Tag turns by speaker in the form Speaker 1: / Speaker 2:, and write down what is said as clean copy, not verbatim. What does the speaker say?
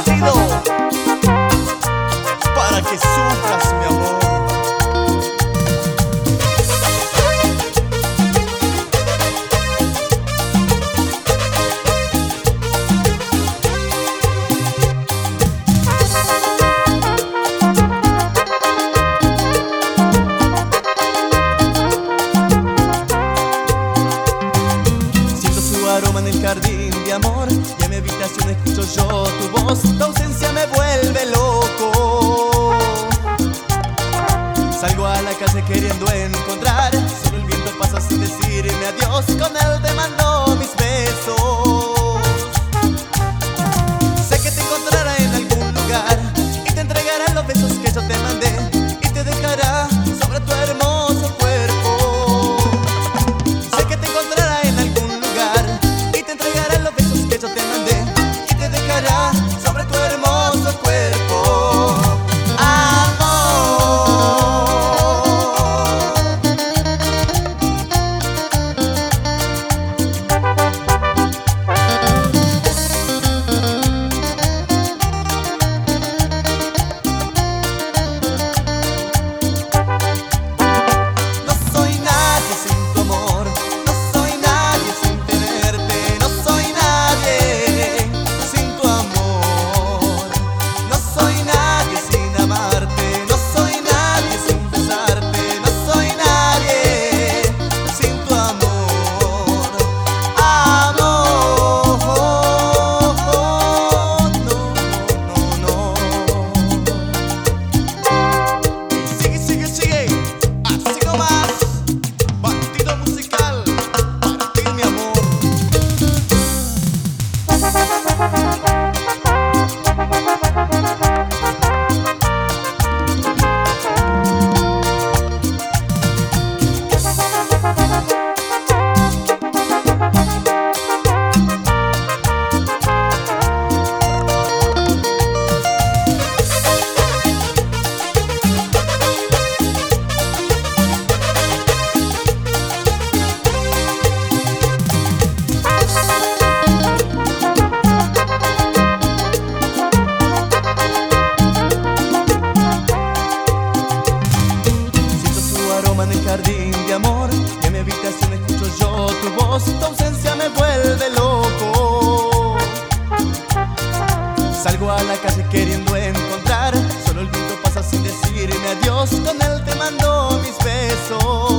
Speaker 1: nacido para que sufras, mi amor. Siento su aroma en el jardín de amor, y en mi habitación escucho yo tu voz. Tu ausencia me vuelve loco. Salgo a la calle queriendo encontrar, solo el viento pasa sin decirme adiós. Con él te mando mis besos. Sé que te encontrará en algún lugar y te entregará los besos que yo te mandé, y te dejará sobre tu hermoso cuerpo. Sé que te encontrará en algún lugar y te entregará los besos que yo te mandé, y te dejará sobre tu hermoso cuerpo. En el jardín de amor, y en mi habitación escucho yo tu voz. Tu ausencia me vuelve loco. Salgo a la calle queriendo encontrar, solo el viento pasa sin decirme adiós. Con él te mando mis besos.